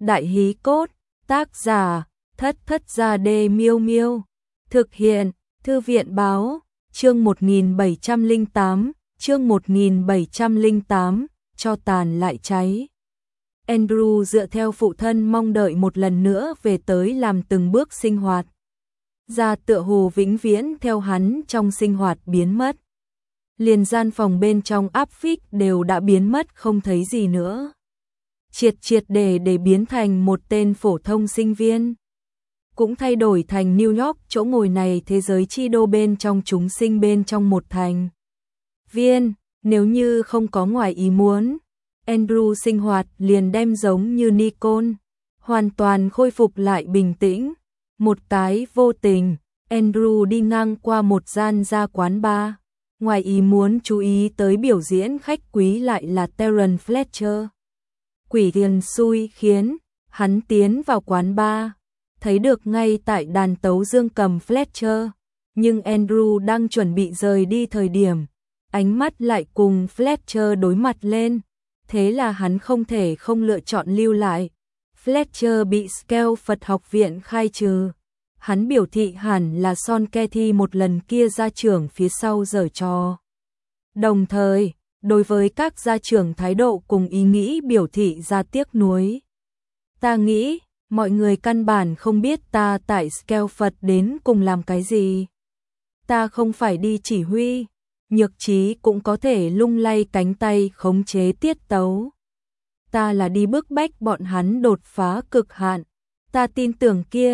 Đại hí cốt, tác giả, Thất Thất Gia Đê Miêu Miêu. Thực hiện, Thư viện báo, chương 1708, chương 1708, cho tàn lại cháy. Andrew dựa theo phụ thân mong đợi một lần nữa về tới làm từng bước sinh hoạt. Ra tựa hồ vĩnh viễn theo hắn trong sinh hoạt biến mất. Liền gian phòng bên trong áp phích đều đã biến mất không thấy gì nữa. Triệt để biến thành một tên phổ thông sinh viên. Cũng thay đổi thành New York, chỗ ngồi này thế giới chi đô bên trong chúng sinh bên trong một thành viên. Nếu như không có ngoài ý muốn, Andrew sinh hoạt liền đem giống như Nikon, hoàn toàn khôi phục lại bình tĩnh. Một cái vô tình, Andrew đi ngang qua một gian ra quán bar, ngoài ý muốn chú ý tới biểu diễn khách quý lại là Terence Fletcher. Quỷ tiền xui khiến hắn tiến vào quán bar, thấy được ngay tại đàn tấu dương cầm Fletcher, nhưng Andrew đang chuẩn bị rời đi thời điểm, ánh mắt lại cùng Fletcher đối mặt lên, thế là hắn không thể không lựa chọn lưu lại. Fletcher bị Skell Phật học viện khai trừ. Hắn biểu thị hẳn là Son Ketty một lần kia gia trưởng phía sau giở trò. Đồng thời, đối với các gia trưởng thái độ cùng ý nghĩ biểu thị ra tiếc nuối. Ta nghĩ, mọi người căn bản không biết ta tại Skell Phật đến cùng làm cái gì. Ta không phải đi chỉ huy, nhược trí cũng có thể lung lay cánh tay khống chế tiết tấu. Ta là đi bức bách bọn hắn đột phá cực hạn. Ta tin tưởng kia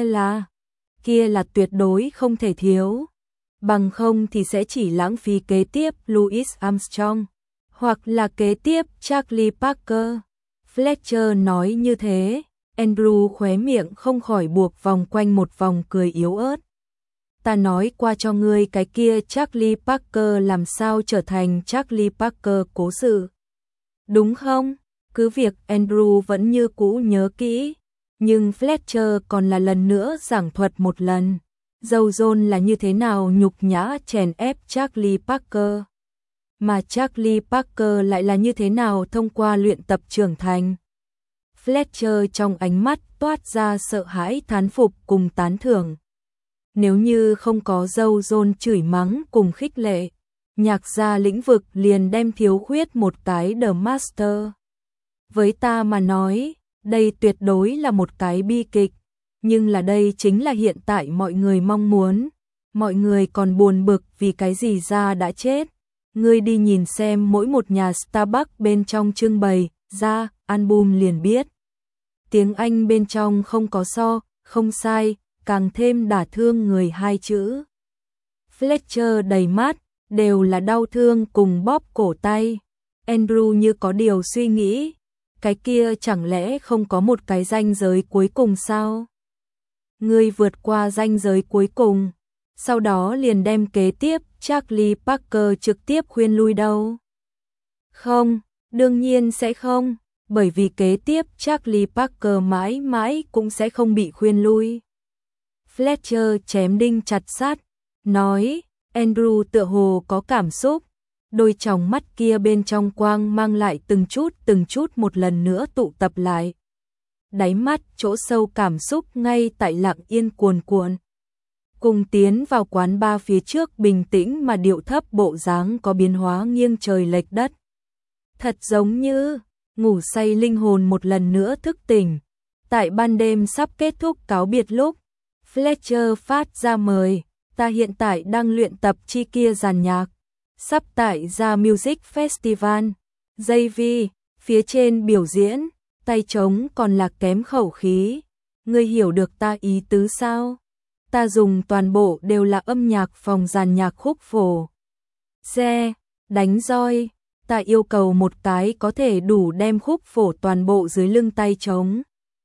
là tuyệt đối không thể thiếu. Bằng không thì sẽ chỉ lãng phí kế tiếp Louis Armstrong, hoặc là kế tiếp Charlie Parker. Fletcher nói như thế, Andrew khóe miệng không khỏi buộc vòng quanh một vòng cười yếu ớt. Ta nói qua cho ngươi cái kia Charlie Parker làm sao trở thành Charlie Parker cố sự. Đúng không? Cứ việc Andrew vẫn như cũ nhớ kỹ, nhưng Fletcher còn là lần nữa giảng thuật một lần. Dâu John là như thế nào nhục nhã chèn ép Charlie Parker, mà Charlie Parker lại là như thế nào thông qua luyện tập trưởng thành. Fletcher trong ánh mắt toát ra sợ hãi thán phục cùng tán thưởng. Nếu như không có dâu John chửi mắng cùng khích lệ, nhạc gia lĩnh vực liền đem thiếu khuyết một cái The Master. Với ta mà nói, đây tuyệt đối là một cái bi kịch, nhưng là đây chính là hiện tại mọi người mong muốn. Mọi người còn buồn bực vì cái gì ra đã chết. Ngươi đi nhìn xem mỗi một nhà Starbucks bên trong trưng bày ra album liền biết. Tiếng Anh bên trong không có so, không sai, càng thêm đả thương người hai chữ. Fletcher đầy mắt, đều là đau thương cùng bóp cổ tay. Andrew như có điều suy nghĩ. Cái kia chẳng lẽ không có một cái ranh giới cuối cùng sao? Ngươi vượt qua ranh giới cuối cùng, sau đó liền đem kế tiếp Charlie Parker trực tiếp khuyên lui đâu? Không, đương nhiên sẽ không, bởi vì kế tiếp Charlie Parker mãi mãi cũng sẽ không bị khuyên lui. Fletcher chém đinh chặt sắt, nói, Andrew tựa hồ có cảm xúc. Đôi tròng mắt kia bên trong quang mang lại từng chút một lần nữa tụ tập lại. Đáy mắt chỗ sâu cảm xúc ngay tại lặng yên cuồn cuộn. Cùng tiến vào quán bar phía trước bình tĩnh mà điệu thấp bộ dáng có biến hóa nghiêng trời lệch đất. Thật giống như ngủ say linh hồn một lần nữa thức tỉnh. Tại ban đêm sắp kết thúc cáo biệt lúc, Fletcher phát ra mời, ta hiện tại đang luyện tập chi kia dàn nhạc. Sắp tại ra Music Festival, JV, phía trên biểu diễn, tay trống còn là kém khẩu khí. Ngươi hiểu được ta ý tứ sao? Ta dùng toàn bộ đều là âm nhạc phòng dàn nhạc khúc phổ. Xe, đánh roi, ta yêu cầu một cái có thể đủ đem khúc phổ toàn bộ dưới lưng tay trống.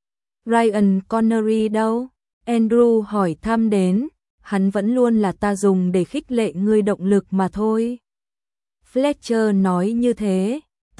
Ryan Connery đâu? Andrew hỏi thăm đến. Hắn vẫn luôn là ta dùng để khích lệ ngươi động lực mà thôi. Fletcher nói như thế.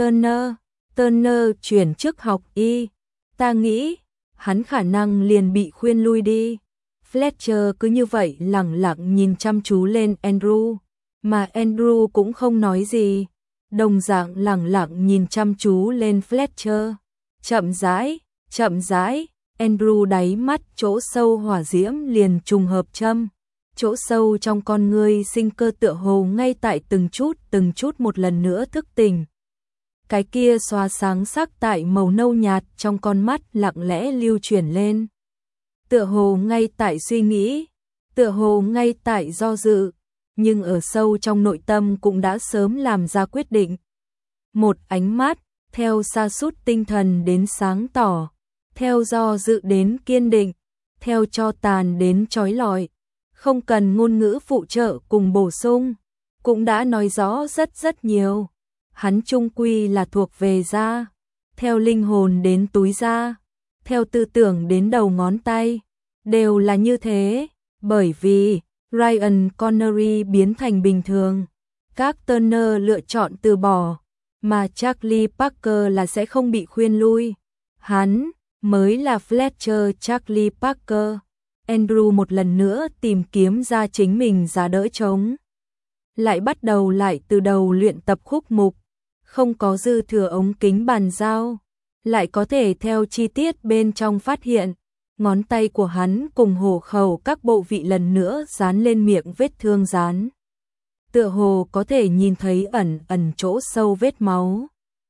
Turner chuyển chức học y. Ta nghĩ, hắn khả năng liền bị khuyên lui đi. Fletcher cứ như vậy lẳng lặng nhìn chăm chú lên Andrew, mà Andrew cũng không nói gì. Đồng dạng lẳng lặng nhìn chăm chú lên Fletcher. Chậm rãi, Chậm rãi, Andrew đáy mắt chỗ sâu hỏa diễm liền trùng hợp châm. Chỗ sâu trong con ngươi sinh cơ tựa hồ ngay tại từng chút một lần nữa thức tỉnh. Cái kia xóa sáng sắc tại màu nâu nhạt trong con mắt lặng lẽ lưu chuyển lên. Tựa hồ ngay tại suy nghĩ, tựa hồ ngay tại do dự, nhưng ở sâu trong nội tâm cũng đã sớm làm ra quyết định. Một ánh mắt, theo sa sút tinh thần đến sáng tỏ, theo do dự đến kiên định, theo cho tàn đến chói lọi, không cần ngôn ngữ phụ trợ cùng bổ sung, cũng đã nói rõ rất nhiều. Hắn chung quy là thuộc về da, theo linh hồn đến túi da, theo tư tưởng đến đầu ngón tay, đều là như thế, bởi vì Ryan Connery biến thành bình thường, các Turner lựa chọn từ bỏ, mà Charlie Parker là sẽ không bị khuyên lui. Hắn mới là Fletcher Charlie Parker. Andrew một lần nữa tìm kiếm ra chính mình giá đỡ trống. Lại bắt đầu lại từ đầu luyện tập khúc mục, không có dư thừa ống kính bàn giao, lại có thể theo chi tiết bên trong phát hiện, ngón tay của hắn cùng hổ khẩu các bộ vị lần nữa dán lên miệng vết thương dán. Tựa hồ có thể nhìn thấy ẩn chỗ sâu vết máu.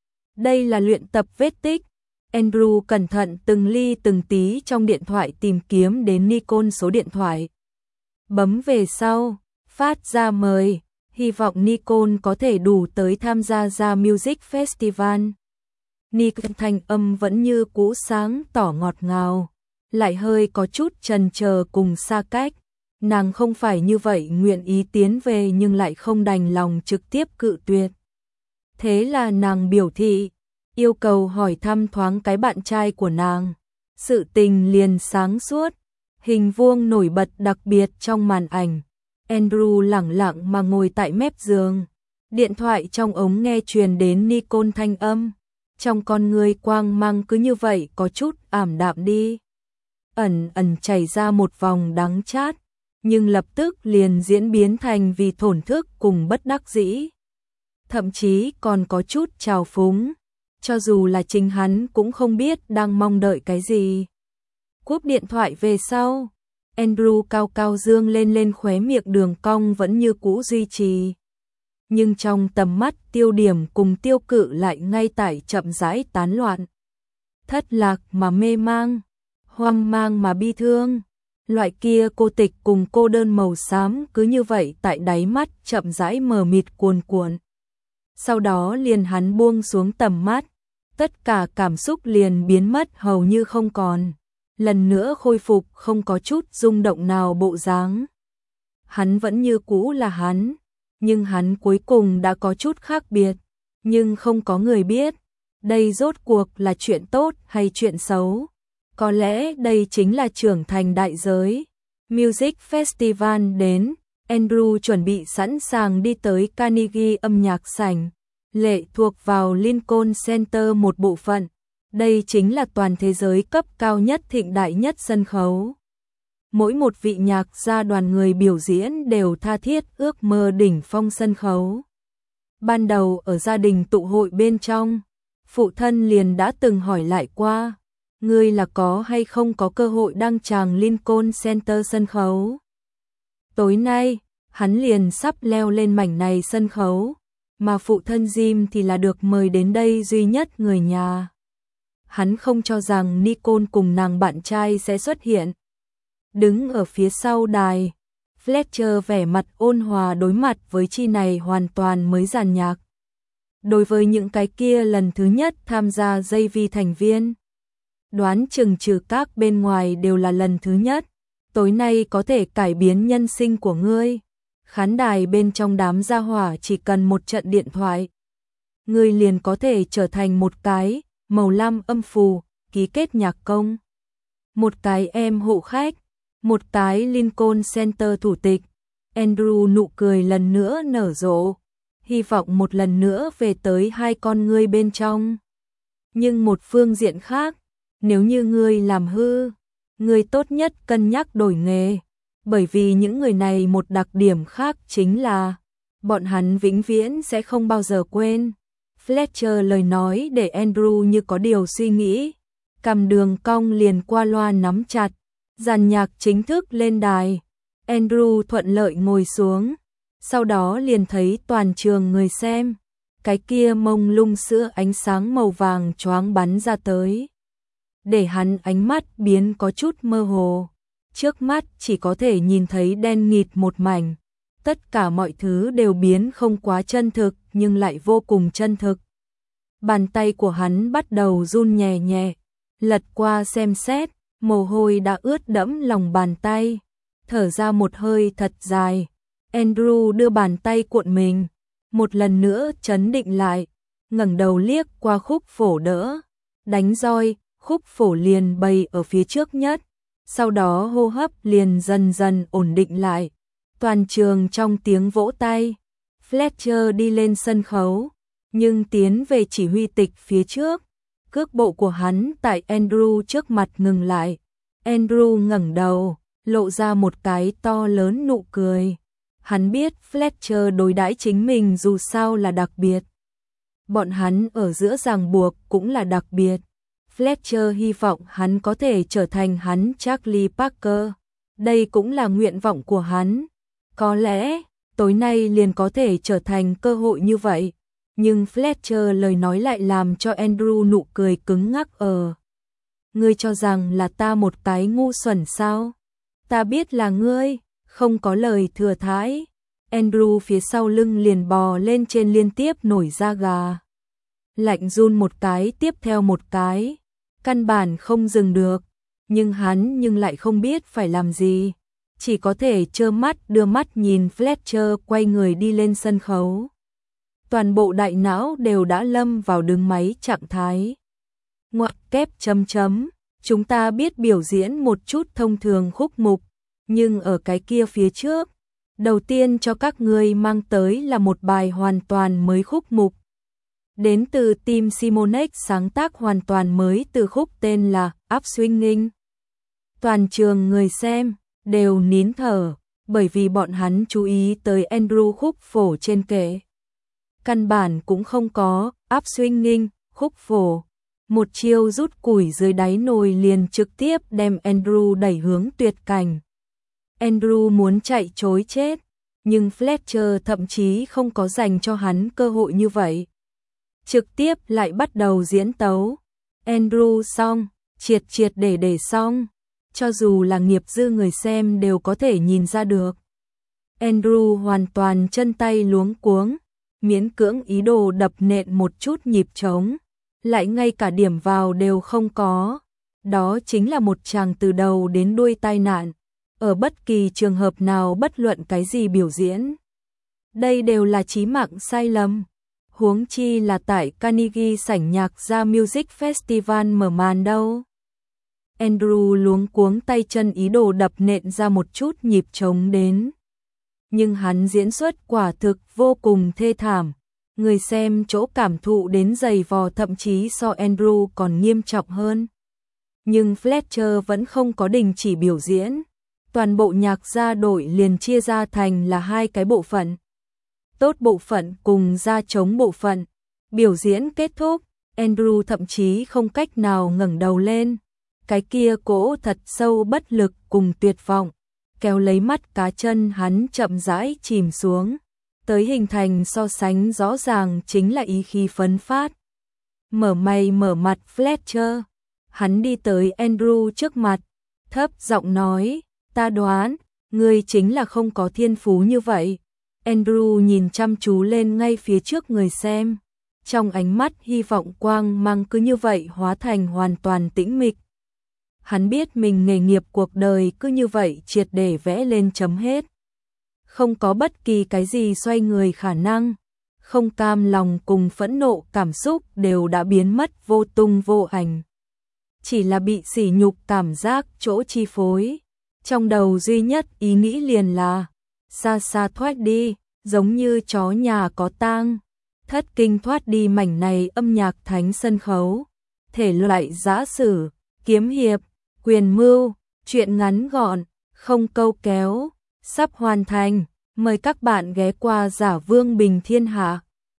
Đây là luyện tập vết tích. Andrew cẩn thận từng ly từng tí trong điện thoại tìm kiếm đến Nikon số điện thoại. Bấm về sau, phát ra mời, hy vọng Nikon có thể đủ tới tham gia ra Music Festival. Nikon thanh âm vẫn như cũ sáng tỏ ngọt ngào, lại hơi có chút chần chờ cùng xa cách. Nàng không phải như vậy nguyện ý tiến về nhưng lại không đành lòng trực tiếp cự tuyệt. Thế là nàng biểu thị, yêu cầu hỏi thăm thoáng cái bạn trai của nàng. Sự tình liền sáng suốt, hình vuông nổi bật đặc biệt trong màn ảnh. Andrew lẳng lặng mà ngồi tại mép giường. Điện thoại trong ống nghe truyền đến Nikon thanh âm. Trong con người quang mang cứ như vậy có chút ảm đạm đi. Ẩn chảy ra một vòng đắng chát, nhưng lập tức liền diễn biến thành vì thổn thức cùng bất đắc dĩ. Thậm chí còn có chút trào phúng, cho dù là chính hắn cũng không biết đang mong đợi cái gì. Cúp điện thoại về sau, Andrew cao cao dương lên khóe miệng đường cong vẫn như cũ duy trì. Nhưng trong tầm mắt tiêu điểm cùng tiêu cự lại ngay tại chậm rãi tán loạn. Thất lạc mà mê mang, hoang mang mà bi thương. Loại kia cô tịch cùng cô đơn màu xám cứ như vậy tại đáy mắt chậm rãi mờ mịt cuồn cuộn. Sau đó liền hắn buông xuống tầm mắt, tất cả cảm xúc liền biến mất hầu như không còn, lần nữa khôi phục không có chút rung động nào bộ dáng. Hắn vẫn như cũ là hắn, nhưng hắn cuối cùng đã có chút khác biệt, nhưng không có người biết, đây rốt cuộc là chuyện tốt hay chuyện xấu. Có lẽ đây chính là trưởng thành đại giới. Music Festival đến, Andrew chuẩn bị sẵn sàng đi tới Carnegie âm nhạc sảnh, lệ thuộc vào Lincoln Center một bộ phận. Đây chính là toàn thế giới cấp cao nhất thịnh đại nhất sân khấu. Mỗi một vị nhạc gia đoàn người biểu diễn đều tha thiết ước mơ đỉnh phong sân khấu. Ban đầu ở gia đình tụ hội bên trong, phụ thân liền đã từng hỏi lại qua, ngươi là có hay không có cơ hội đăng tràng Lincoln Center sân khấu. Tối nay, hắn liền sắp leo lên mảnh này sân khấu, mà phụ thân Jim thì là được mời đến đây duy nhất người nhà. Hắn không cho rằng Nikon cùng nàng bạn trai sẽ xuất hiện. Đứng ở phía sau đài, Fletcher vẻ mặt ôn hòa đối mặt với chi này hoàn toàn mới dàn nhạc. Đối với những cái kia lần thứ nhất tham gia JV thành viên, đoán chừng trừ các bên ngoài đều là lần thứ nhất, tối nay có thể cải biến nhân sinh của ngươi. Khán đài bên trong đám gia hỏa chỉ cần một trận điện thoại, ngươi liền có thể trở thành một cái màu lam âm phù, ký kết nhạc công, một cái em hộ khách, một cái Lincoln Center thủ tịch. Andrew nụ cười lần nữa nở rộ, hy vọng một lần nữa về tới hai con ngươi bên trong. Nhưng một phương diện khác, nếu như ngươi làm hư, ngươi tốt nhất cân nhắc đổi nghề, bởi vì những người này một đặc điểm khác chính là bọn hắn vĩnh viễn sẽ không bao giờ quên. Fletcher lời nói để Andrew như có điều suy nghĩ, cầm đường cong liền qua loa nắm chặt, dàn nhạc chính thức lên đài. Andrew thuận lợi ngồi xuống, sau đó liền thấy toàn trường người xem, cái kia mông lung sữa ánh sáng màu vàng choáng bắn ra tới, để hắn ánh mắt biến có chút mơ hồ, trước mắt chỉ có thể nhìn thấy đen nghịt một mảnh, tất cả mọi thứ đều biến không quá chân thực nhưng lại vô cùng chân thực. Bàn tay của hắn bắt đầu run nhẹ nhẹ, lật qua xem xét, mồ hôi đã ướt đẫm lòng bàn tay, thở ra một hơi thật dài. Andrew đưa bàn tay cuộn mình, một lần nữa trấn định lại, ngẩng đầu liếc qua khúc phổ đỡ, đánh roi, khúc phổ liền bày ở phía trước nhất, sau đó hô hấp liền dần dần ổn định lại. Toàn trường trong tiếng vỗ tay, Fletcher đi lên sân khấu, nhưng tiến về chỉ huy tịch phía trước, cước bộ của hắn tại Andrew trước mặt ngừng lại. Andrew ngẩng đầu, lộ ra một cái to lớn nụ cười. Hắn biết Fletcher đối đãi chính mình dù sao là đặc biệt. Bọn hắn ở giữa ràng buộc cũng là đặc biệt. Fletcher hy vọng hắn có thể trở thành hắn Charlie Parker. Đây cũng là nguyện vọng của hắn. Có lẽ, tối nay liền có thể trở thành cơ hội như vậy. Nhưng Fletcher lời nói lại làm cho Andrew nụ cười cứng ngắc ở. Ngươi cho rằng là ta một cái ngu xuẩn sao? Ta biết là ngươi, không có lời thừa thãi. Andrew phía sau lưng liền bò lên trên liên tiếp nổi da gà. Lạnh run một cái tiếp theo một cái, căn bản không dừng được, nhưng hắn lại không biết phải làm gì, chỉ có thể trơ mắt đưa mắt nhìn Fletcher quay người đi lên sân khấu. Toàn bộ đại não đều đã lâm vào đứng máy trạng thái. Ngoặc kép chấm chấm, chúng ta biết biểu diễn một chút thông thường khúc mục, nhưng ở cái kia phía trước, đầu tiên cho các ngươi mang tới là một bài hoàn toàn mới khúc mục. Đến từ team Simonex sáng tác hoàn toàn mới từ khúc tên là Upswinging. Toàn trường người xem đều nín thở, bởi vì bọn hắn chú ý tới Andrew khúc phổ trên kệ. Căn bản cũng không có Upswinging, khúc phổ. Một chiêu rút củi dưới đáy nồi liền trực tiếp đem Andrew đẩy hướng tuyệt cảnh. Andrew muốn chạy trối chết, nhưng Fletcher thậm chí không có dành cho hắn cơ hội như vậy. Trực tiếp lại bắt đầu diễn tấu. Andrew xong, triệt để xong, cho dù là nghiệp dư người xem đều có thể nhìn ra được. Andrew hoàn toàn chân tay luống cuống, miễn cưỡng ý đồ đập nện một chút nhịp trống, lại ngay cả điểm vào đều không có. Đó chính là một chàng từ đầu đến đuôi tai nạn, ở bất kỳ trường hợp nào bất luận cái gì biểu diễn. Đây đều là chí mạng sai lầm. Huống chi là tại Carnegie sảnh nhạc gia Music Festival mở màn đâu. Andrew luống cuống tay chân ý đồ đập nện ra một chút nhịp trống đến. Nhưng hắn diễn xuất quả thực vô cùng thê thảm. Người xem chỗ cảm thụ đến dày vò thậm chí so Andrew còn nghiêm trọng hơn. Nhưng Fletcher vẫn không có đình chỉ biểu diễn. Toàn bộ nhạc gia đội liền chia ra thành là hai cái bộ phận. Tốt bộ phận cùng gia trống bộ phận. Biểu diễn kết thúc, Andrew thậm chí không cách nào ngẩng đầu lên. Cái kia cỗ thật sâu bất lực cùng tuyệt vọng, kéo lấy mắt cá chân hắn chậm rãi chìm xuống. Tới hình thành so sánh rõ ràng chính là ý khí phấn phát. Mở mày mở mặt Fletcher. Hắn đi tới Andrew trước mặt, thấp giọng nói, ta đoán, ngươi chính là không có thiên phú như vậy. Andrew nhìn chăm chú lên ngay phía trước người xem. Trong ánh mắt hy vọng quang mang cứ như vậy hóa thành hoàn toàn tĩnh mịch. Hắn biết mình nghề nghiệp cuộc đời cứ như vậy triệt để vẽ lên chấm hết. Không có bất kỳ cái gì xoay người khả năng. Không cam lòng cùng phẫn nộ cảm xúc đều đã biến mất vô tung vô ảnh. Chỉ là bị sỉ nhục cảm giác chỗ chi phối. Trong đầu duy nhất ý nghĩ liền là xa xa thoát đi, giống như chó nhà có tang. Thất kinh thoát đi mảnh này âm nhạc thánh sân khấu. Thể loại giã sử, kiếm hiệp, quyền mưu, truyện ngắn gọn, không câu kéo, sắp hoàn thành. Mời các bạn ghé qua Giả Vương Bình Thiên Hạ.